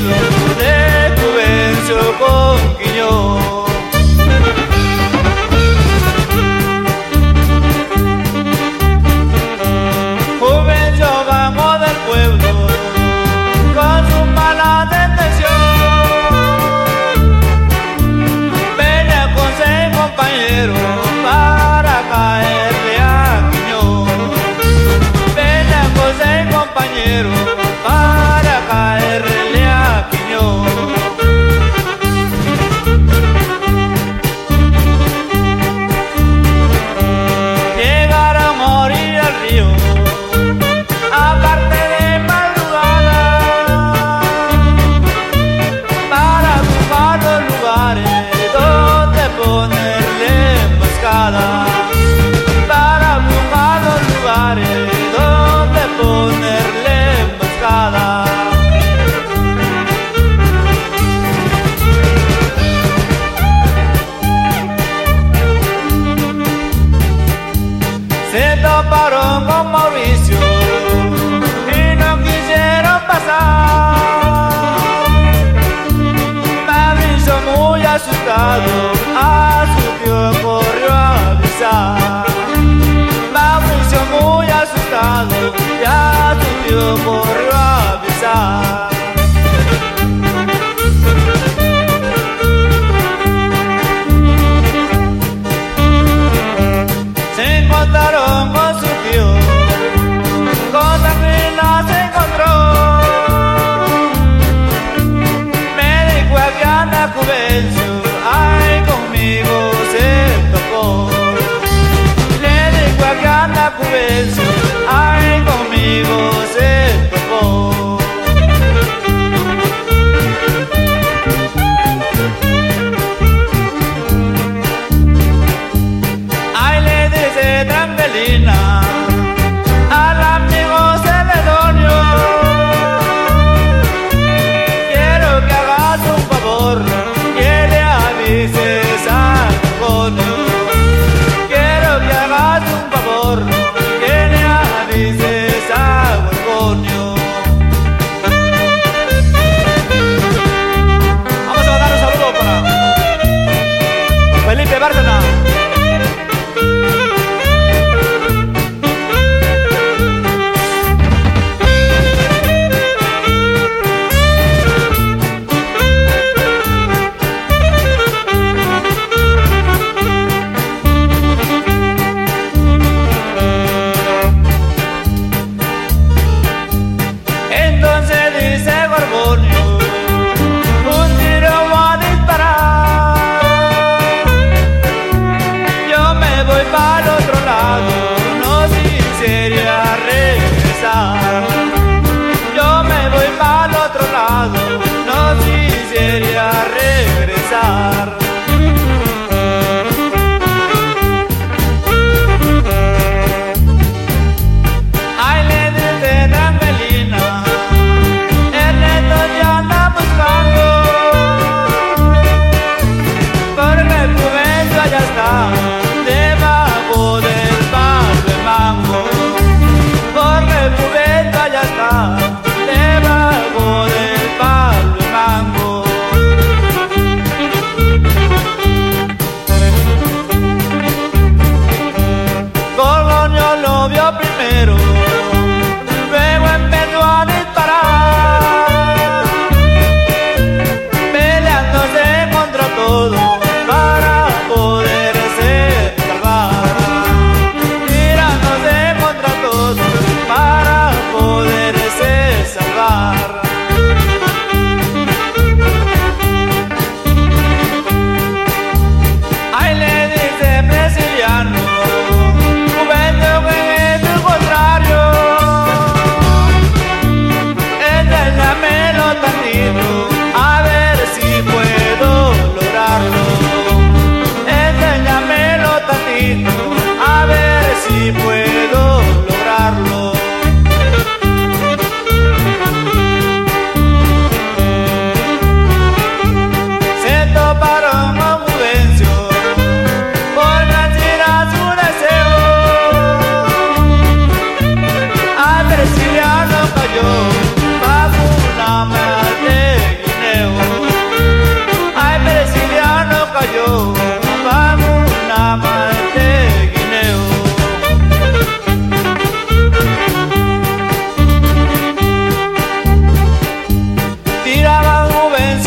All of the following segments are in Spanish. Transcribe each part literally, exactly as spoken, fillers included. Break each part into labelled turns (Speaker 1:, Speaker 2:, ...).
Speaker 1: Mauricio de Juvencio con Quiñón. Juvencio vamos del pueblo con su mala intención. Venía con seis compañeros para caerle a Quiñón. Venía con seis compañeros para caerle a Quiñón. Llegaron a morir al río, aparte de madrugada, para buscar los lugares donde ponerle emboscada, para buscar los lugares donde ponerle emboscada. Se toparon con Mauricio y no quisieron pasar. Mauricio muy asustado a su tío corrió a avisar. Mauricio muy asustado y a su tío corrió a avisar. Se encontraron con su tío, cosa que no se encontró. Me dijo que anda Juvencio, ay conmigo se tocó. Le dijo que anda Juvencio, ay conmigo se tocó.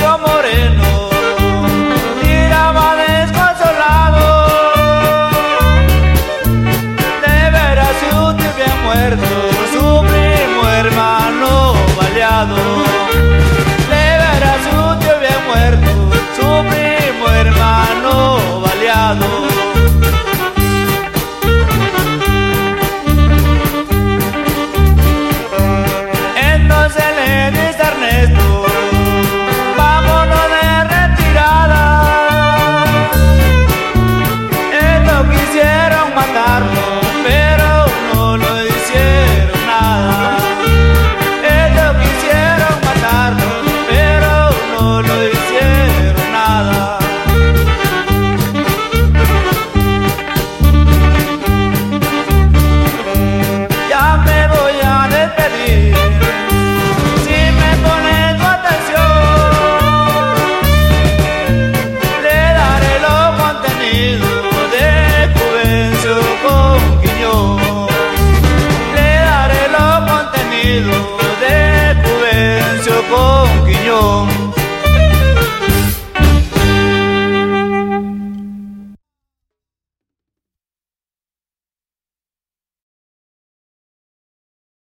Speaker 1: moreno.